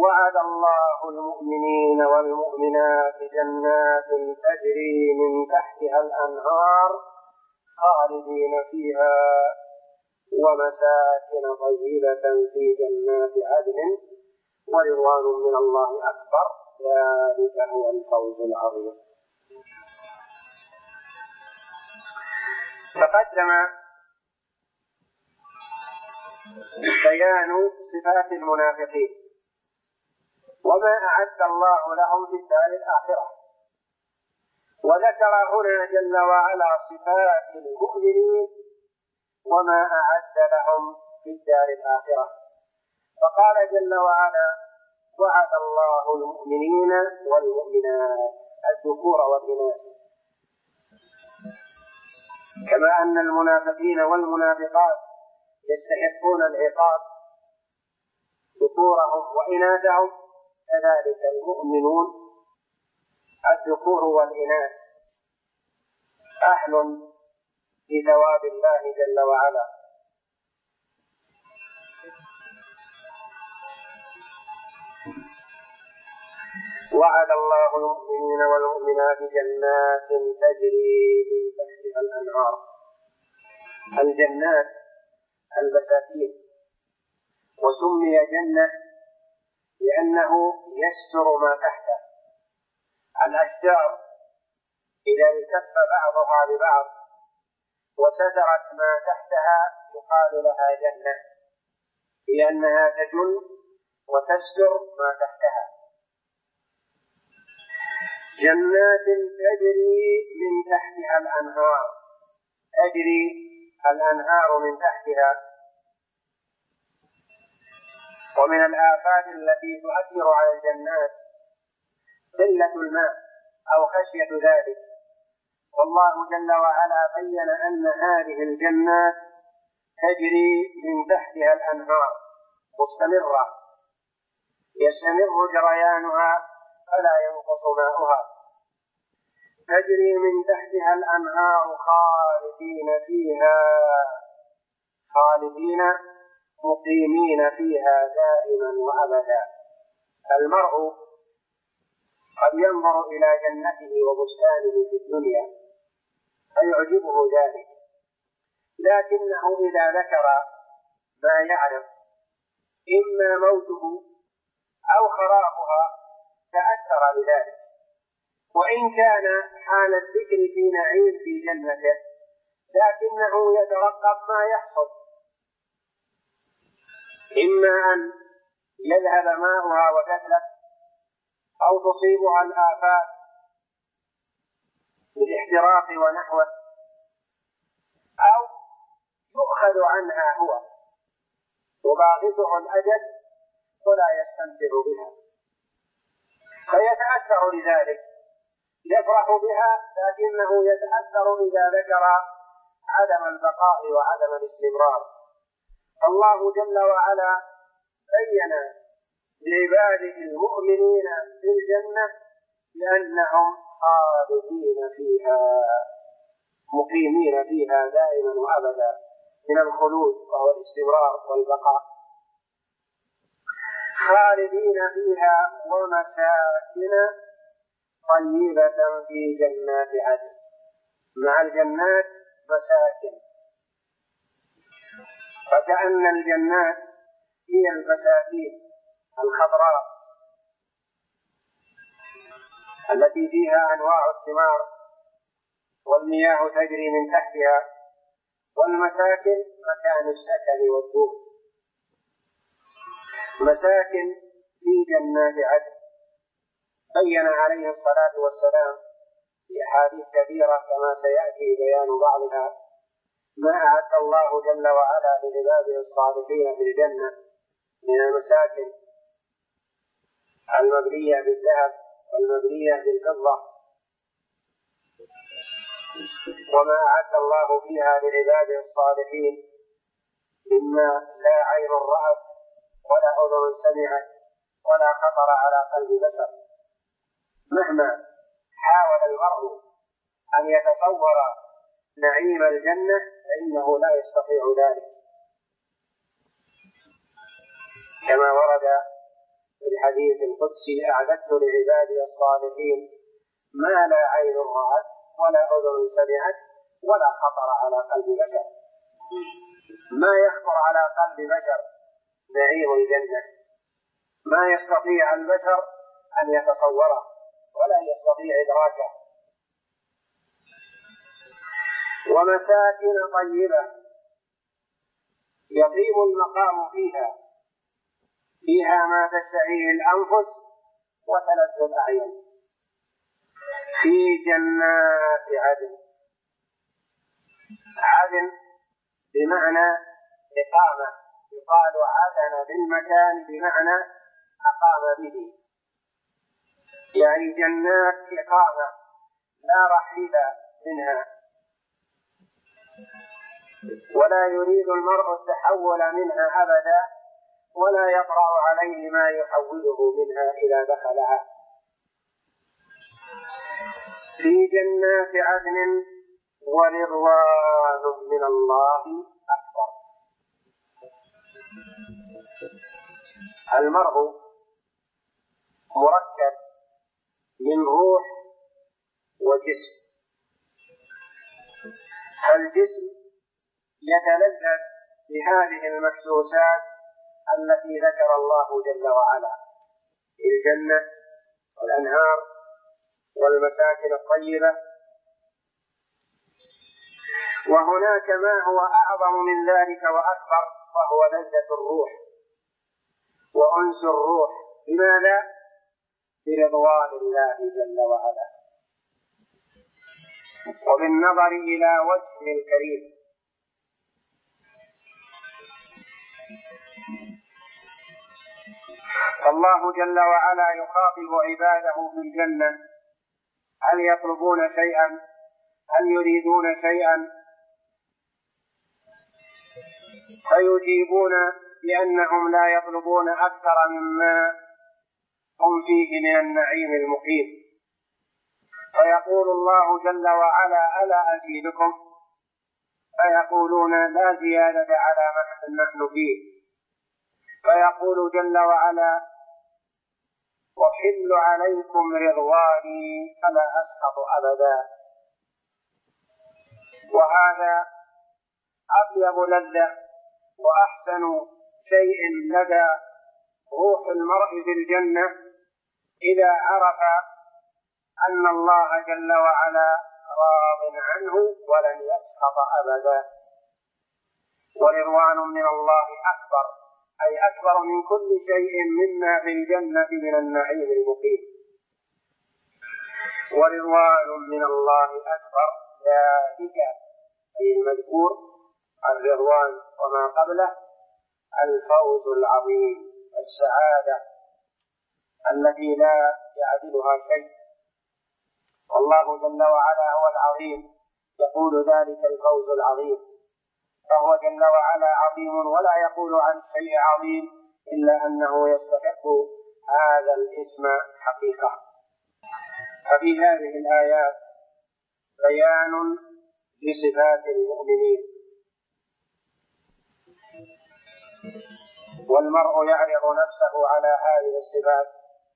وعد الله المؤمنين والمؤمنات جنات تجري من تحتها الأنهار خالدين فيها ومساكن طيبة في جنات عدن ورضوان من الله أكبر ذلك هو الفوز العظيم. تقدم بيان صفات المنافقين وما أعد الله لهم في الدار الآخرة، وذكر هنا جل وعلا صفات المؤمنين وما أعد لهم في الدار الآخرة، فقال جل وعلا وعد الله المؤمنين والمؤمنات الذكور والإناث، كما أن المنافقين والمنافقات يستحقون العقاب ذكورهم وإناثهم، كذلك المؤمنون الذكور والإناث أهل لثواب الله جل وعلا. وعد الله المؤمنين والمؤمنات جنات تجري من تحتها الأنهار. الجنات البساتين، وسمي جنة لأنه يستر ما تحته. الأشجار إذا التف بعضها ببعض وسترت ما تحتها يقال لها جنة، لأنها تجن وتستر ما تحتها. جنات تجري من تحتها الأنهار، تجري الأنهار من تحتها. ومن الآفات التي تؤثر على الجنات قلة الماء أو خشية ذلك، والله جل وعلا بين أن هذه الجنات تجري من تحتها الأنهار مستمرة يستمر جريانها فلا ينقص ماؤها، تجري من تحتها الأنهار خالدين فيها، خالدين مقيمين فيها دائما وأبدا. المرء قد ينظر إلى جنته وبستانه في الدنيا فيعجبه ذلك، لكنه إذا ذكر ما يعرف إما موته أو خرابها تأثر بذلك، وإن كان حال الذكر في نعيم في جنته لكنه يترقب ما يحصل، إما أن يذهب ماؤها وتتلف أو تصيبها الآفات بالاحتراق ونحوه، أو يؤخذ عنها هو وباغته الأجل ولا يستمتع بها فيتأثر لذلك، يفرح بها لكنه يتأثر إذا ذكر عدم البقاء وعدم الاستمرار. الله جل وعلا بين لعباده المؤمنين في الجنة بأنهم خالدين فيها مقيمين فيها دائما وأبدا، من الخلود وهو الاستمرار والبقاء، خالدين فيها ومساكن طيبة في جنات عدن. مع الجنات مساكن، فكأن الجنات هي البساتين الخضراء التي فيها أنواع الثمار والمياه تجري من تحتها، والمساكن مكان السكن والدور. مساكن في جنات عدن. بين عليه الصلاة والسلام في أحاديث كثيرة كما سيأتي بيان بعضها ما أعد الله جل وعلا لعباده الصالحين في الجنة من المساكن المبنية بالذهب والمبنية بالفضة، وما أعد الله فيها لعباده الصالحين مما لا عين رأت ولا أذن سمعت ولا خطر على قلب بشر. مهما حاول المرء أن يتصور نعيم الجنة فإنه لا يستطيع ذلك، كما ورد في الحديث القدسي: أعددت لعبادي الصالحين ما لا عين رأت ولا أذن سمعت ولا خطر على قلب بشر. ما يخطر على قلب بشر نعيم الجنة، ما يستطيع البشر أن يتصوره ولا يستطيع إدراكه. ومساكن طيبة يطيب المقام فيها ما تشتهيه الأنفس وتلذ الأعين، في جنات عدن. عدن بمعنى إقامة، يقال عدن بالمكان بمعنى أقام به، يعني جنات إقامة لا رحيل منها، ولا يريد المرء التحول منها أبدا، ولا يطرأ عليه ما يحوله منها إذا دخلها. في جنات عدن ورضوان من الله أكبر. المرء مركب من روح وجسم، فالجسم يتلذذ بهذه المحسوسات التي ذكر الله جل وعلا في الجنة والأنهار والمساكن الطيبة. وهناك ما هو أعظم من ذلك وأكبر، وهو لذة الروح وأنس الروح. لماذا؟ برضوان الله جل وعلا وبالنظر إلى وجهه الكريم. الله جل وعلا يخاطب عباده في الجنة: هل يطلبون شيئا؟ هل يريدون شيئا؟ فيجيبون بأنهم لا يطلبون أكثر مما هم فيه من النعيم المقيم. فيقول الله جل وعلا: ألا أزيدكم؟ فيقولون: لا زيادة على ما نحن فيه. فيقول جل وعلا: أحل عليكم رضواني فلا أسخط أبدا. وهذا أطيب لذة وأحسن شيء لدى روح المرء في الجنة إذا عرف أن الله جل وعلا راض عنه ولن يسخط أبدا. ورضوان من الله أكبر، أي أكبر من كل شيء مما في الجنة من النعيم المقيم. ورضوان من الله أكبر، ذلك أي المذكور الرضوان وما قبله الفوز العظيم، السعادة التي لا يعدلها شيء. والله جل وعلا هو العظيم يقول ذلك الفوز العظيم، فهو جل وعلا عظيم ولا يقول عن شيء عظيم إلا أنه يستحق هذا الاسم حقيقة. ففي هذه الآيات بيان لصفات المؤمنين، والمرء يعرض نفسه على هذه الصفات،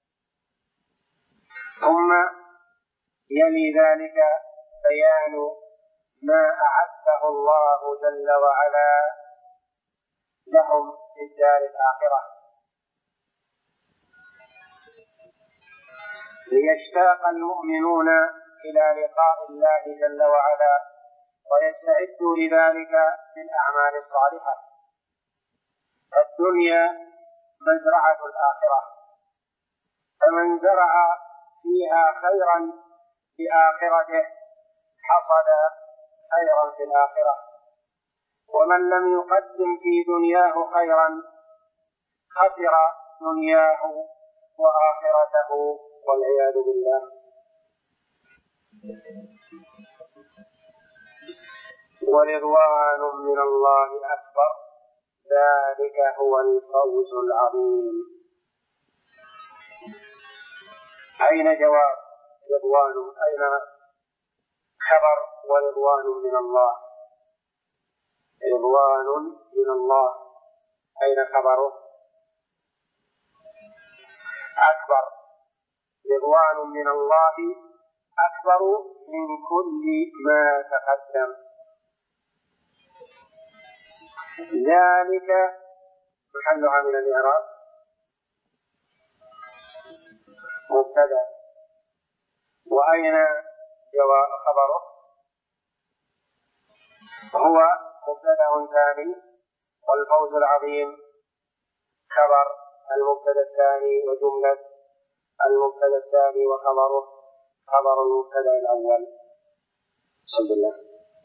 ثم يلي ذلك بيان ما أعده الله جل وعلا لهم في الدار الآخرة، ليشتاق المؤمنون إلى لقاء الله جل وعلا ويستعدوا لذلك بالأعمال الصالحة. الدنيا مزرعة الآخرة، فمن زرع فيها خيرا بآخرته حصد خيرا في الآخرة، ومن لم يقدم في دنياه خيرا خسر دنياه وآخرته والعياذ بالله. ورضوان من الله أكبر، ذلك هو الفوز العظيم. أين جواب رضوان؟ أين خبر ورضوان من الله؟ رضوان من الله أين خبره؟ أكبر، رضوان من الله أكبر من كل ما تقدم. ذلك محلها من الإعراب مبتدأ، وأين خبره؟ هو مبتدأ ثاني، والفوز العظيم خبر المبتدأ الثاني، وجملة المبتدأ الثاني وخبره خبر المبتدأ الأول. بسم الله.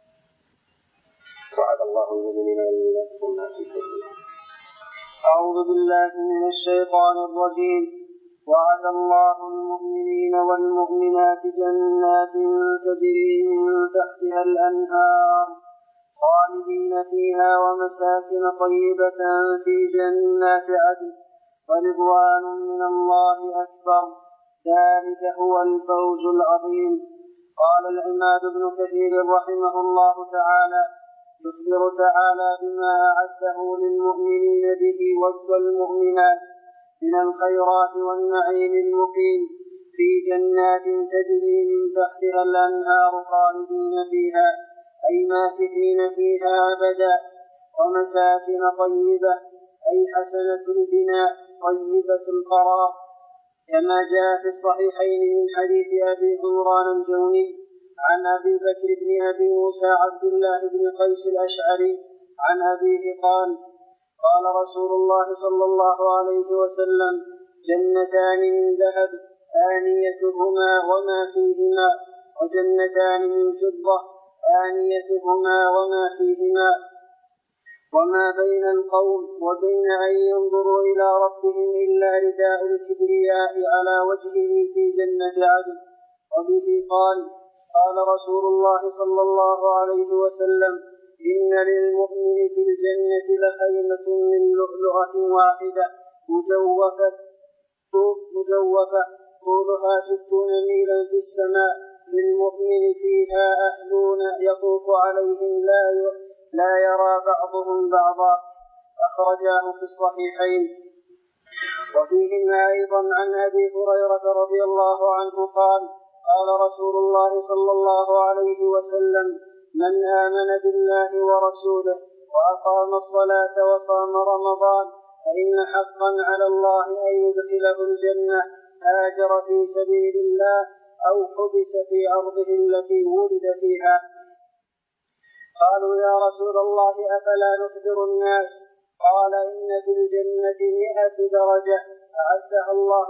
وعد الله المؤمنين والمؤمنات جنات تجري. أعوذ بالله من الشيطان الرجيم. وعد الله المؤمنين والمؤمنات جنات تجري من تحتها الأنهار خالدين فيها ومساكن طيبة في جنات عدن ورضوان من الله أكبر، ذلك هو الفوز العظيم. قال العماد بن كثير رحمه الله تعالى: يخبر تعالى بما أعده للمؤمنين به والمؤمنات من الخيرات والنعيم المقيم في جنات تجري من تحتها الأنهار خالدين فيها أي ماكثين فيها أبدا، ومساكن طيبة أي حسنة البناء طيبة القرار، كما جاء في الصحيحين من حديث أبي عمران الجوني عن أبي بكر بن أبي موسى عبد الله بن قيس الأشعري عن أبيه قال: قال رسول الله صلى الله عليه وسلم: جنتان من ذهب آنيتهما وما فيهما، وجنتان من فضة آنيتهما وما فيهما، وما بين القوم وبين أن ينظروا إلى ربهم إلا رداء الكبرياء على وجهه في جنة عدن. وبه قال: قال رسول الله صلى الله عليه وسلم: إن للمؤمن في الجنة لخيمة من لؤلؤة واحدة مجوفة طولها 60 ميلا في السماء، للمؤمن فيها أهلون يطوف عليهم لا يرى بعضهم بعضا، أخرجاه في الصحيحين. وفيهما أيضا عن أبي هريرة رضي الله عنه قال: قال رسول الله صلى الله عليه وسلم: من آمن بالله ورسوله وأقام الصلاة وصام رمضان فإن حقا على الله أن يدخله الجنة هاجر في سبيل الله أو حبس في أرضه التي ولد فيها. قالوا: يا رسول الله أفلا نخبر الناس؟ قال: إن في الجنة 100 درجة أعدها الله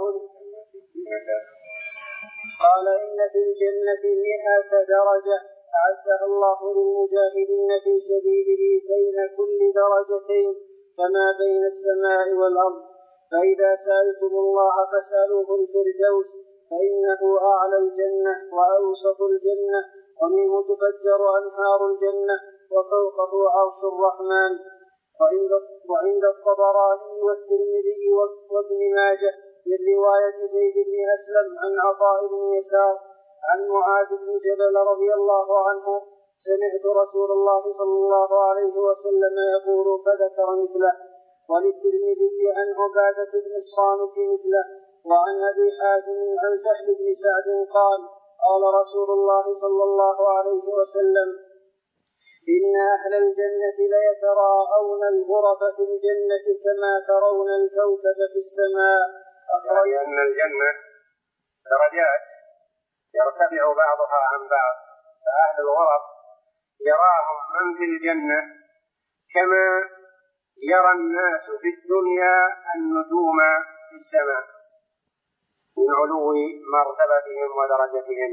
أعدها الله للمجاهدين في سبيله بين كل درجتين كما بين السماء والأرض. فإذا سألتم الله فاسألوه الفردوس، فإنه أعلى الجنة وأوسط الجنة، ومنه تفجر أنهار الجنة، وفوقه عرش الرحمن. وعند الطبراني والترمذي وابن ماجه من رواية زيد بن أسلم عن عطاء بن يسار عن معاذ بن جبل رضي الله عنه: سمعت رسول الله صلى الله عليه وسلم يقول، فذكر مثله. وللترمذي عن عبادة بن الصامت مثله. وعن أبي حازم عن سهل بن سعد قال: قال رسول الله صلى الله عليه وسلم: إن أهل الجنة ليتراءون الغرف في الجنة كما ترون الكوكب في السماء. أن الجنة درجات يرتفع بعضها عن بعض، فأهل الغرف يراهم من في الجنة كما يرى الناس في الدنيا النجوم في السماء من علو مرتبتهم ودرجتهم.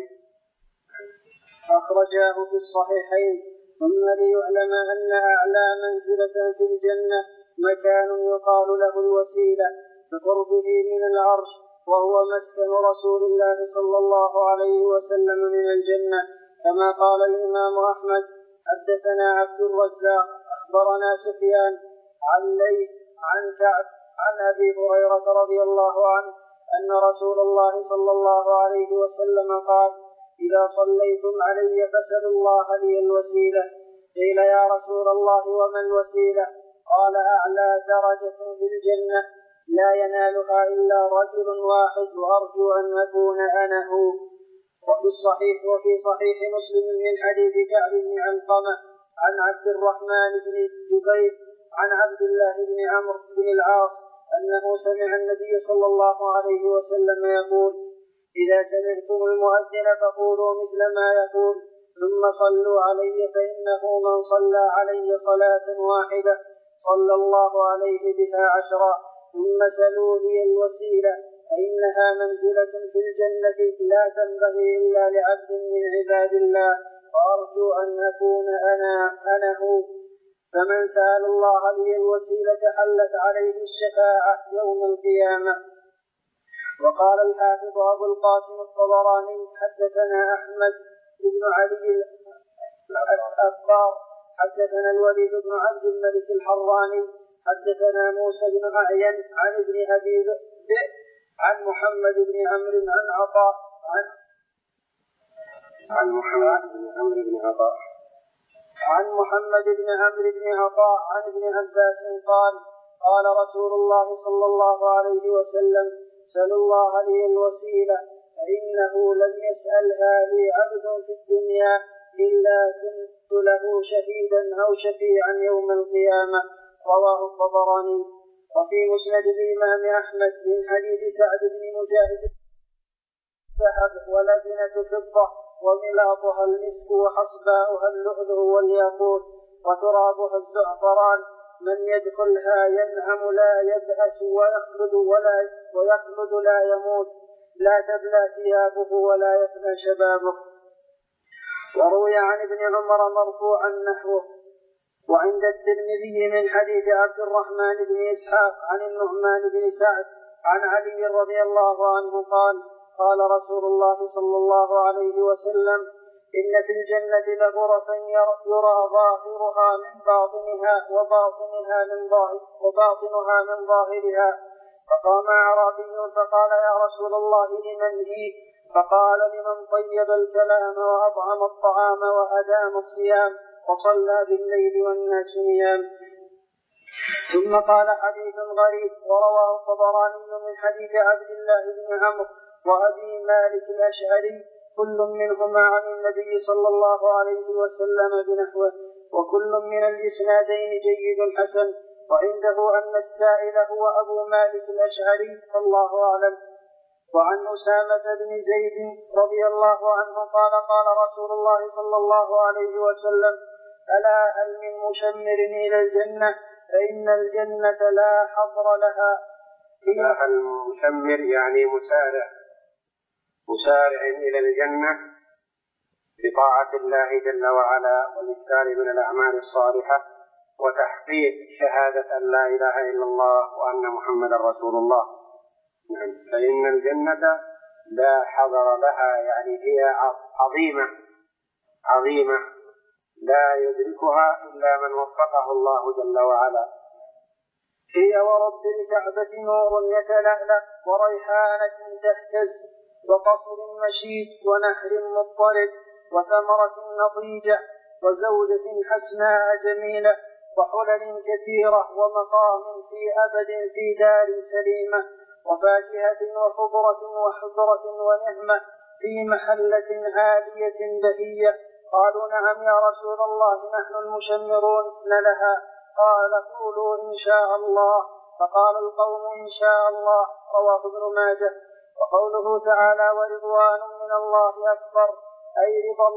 أخرجاه في الصحيحين. ثم ليعلم أن أعلى منزلة في الجنة مكان يقال له الوسيلة بقربه من العرش، وهو مسكن رسول الله صلى الله عليه وسلم من الجنة، كما قال الإمام أحمد: حدثنا عبد الرزاق أخبرنا سفيان عن ليث عن كعب عن أبي هريرة رضي الله عنه أن رسول الله صلى الله عليه وسلم قال: إذا صليتم علي فاسألوا الله لي الوسيلة. قيل: يا رسول الله وما الوسيلة؟ قال: أعلى درجة في الجنة. لا ينالها إلا رجل واحد وأرجو أن أكون أنا هو. وفي صحيح مسلم من حديث كعب بن علقمة عن عبد الرحمن بن جبير عن عبد الله بن عمرو بن العاص أنه سمع النبي صلى الله عليه وسلم يقول: إذا سمعتم المؤذن فقولوا مثل ما يقول ثم صلوا علي فإنه من صلى علي صلاة واحدة صلى الله عليه بها 10. ثم سلوا لي الوسيلة فإنها منزلة في الجنة لا تنبغي إلا لعبد من عباد الله وأرجو أن أكون أنا هو. فمن سأل الله لي الوسيلة حلت عليه الشفاعة يوم القيامة. وقال الحافظ أبو القاسم الطبراني: حدثنا أحمد بن علي الأخبار حدثنا الوليد بن عبد الملك الحراني حدثنا موسى بن أعين عن ابن أبي ذئب عن محمد بن عمرو عن عطاء عن محمد بن عمرو بن عطاء عن ابن عباس قال: قال رسول الله صلى الله عليه وسلم: سلوا الله لي الوسيلة فإنه لم يسألها لي عبد في الدنيا إلا كنت له شهيدا أو شفيعا يوم القيامة. رواه الطبراني. وفي مسند الإمام أحمد من حديث سعد بن مجاهد: ذهب ولبنة فضة وملاطها المسك وحصباؤها اللؤلؤ والياقوت وترابها الزعفران، من يدخلها ينعم لا يبأس ويخلد لا يموت، لا تبلى ثيابه ولا يفنى شبابه. وروي عن ابن عمر مرفوعا نحوه. وعند الترمذي من حديث عبد الرحمن بن إسحاق عن النعمان بن سعد عن علي رضي الله عنه قال: قال رسول الله صلى الله عليه وسلم: إن في الجنة لغرفا يرى ظاهرها من باطنها وباطنها من ظاهرها. فقام أعرابي فقال: يا رسول الله لمن هي؟ فقال: لمن طيب الكلام وأطعم الطعام وأدام الصيام وصلى بالليل والناس نيام. ثم قال: حديث غريب. ورواه الطبراني من حديث عبد الله بن عمرو وأبي مالك الأشعري كل منهما عن النبي صلى الله عليه وسلم بنحوه، وكل من الإسنادين جيد حسن، وعنده أن السائل هو أبو مالك الأشعري فالله أعلم. وعن أسامة بن زيد رضي الله عنه قال: قال رسول الله صلى الله عليه وسلم: ألا هل من مشمر إلى الجنة فإن الجنة لا حظر لها. المشمر يعني مسارع إلى الجنة بطاعة الله جل وعلا والإكثار من الأعمال الصالحة وتحقيق شهادة أن لا إله إلا الله وأن محمدا رسول الله. فإن الجنة لا حظر لها، يعني هي عظيمة لا يدركها إلا من وفقه الله جل وعلا. هي ورب الكعبة نور يتلألأ وريحانة تهتز وقصر مشيد ونهر مضطرب وثمرة نضيجة وزوجة حسناء جميلة وحلل كثيرة ومقام في أبد في دار سليمة وفاكهة وخضرة وحضرة ونعمة في محلة عالية بهية. قالوا: نعم يا رسول الله نحن المشمرون لها. قال: قولوا إن شاء الله. فقال القوم: إن شاء الله. رواه ابن ماجه. وقوله تعالى: ورضوان من الله أكبر، أي رضا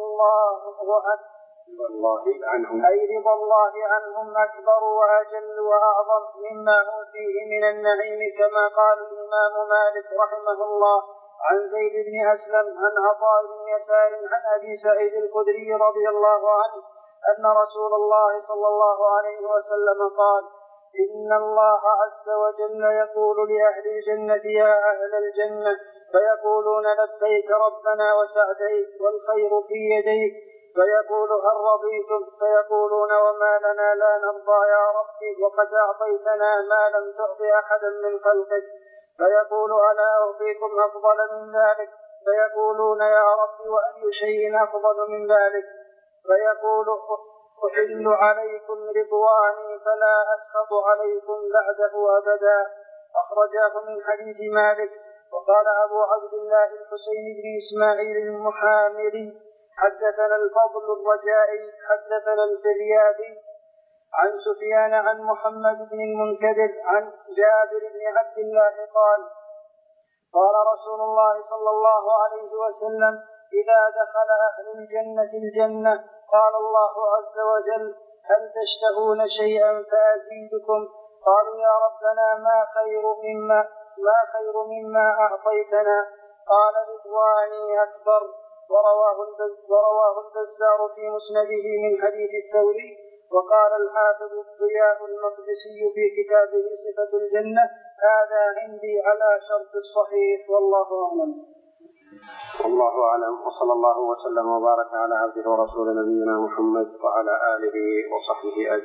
الله عنهم أكبر وأجل وأعظم مما هم فيه من النعيم، كما قال الإمام مالك رحمه الله عن زيد بن أسلم عن عطاء بن يسار عن أبي سعيد الخدري رضي الله عنه أن رسول الله صلى الله عليه وسلم قال: إن الله عز وجل يقول لأهل الجنة: يا أهل الجنة، فيقولون: لبيك ربنا وسعديك والخير في يديك. فيقول: هل رضيتم؟ فيقولون: وما لنا لا نرضى يا ربي وقد أعطيتنا ما لم تعط أحدا من خلقك. فيقول: ألا أعطيكم أفضل من ذلك؟ فيقولون: يا رب وأي شيء أفضل من ذلك؟ فيقول: أحل عليكم رضواني فلا أسخط عليكم بعده أبدا. أخرجاه من حديث مالك. وقال أبو عبد الله الحسين بن إسماعيل المحامري حدثنا الفضل الرجائي حدثنا الفريابي عن سفيان عن محمد بن المنكدر عن جابر بن عبد الله قال قال رسول الله صلى الله عليه وسلم إذا دخل أهل الجنة الجنة قال الله عز وجل هل تشتهون شيئا فأزيدكم؟ قالوا يا ربنا ما خير مما أعطيتنا؟ قال رضواني أكبر. ورواه البزار في مسنده من حديث الثوري. وقال الحافظ الضياء المقدسي في كتابه صفة الجنة هذا عندي على شرط الصحيح والله أعلم. والله أعلم. وصلى الله وسلم وبارك على عبده ورسوله نبينا محمد وعلى آله وصحبه أجمعين.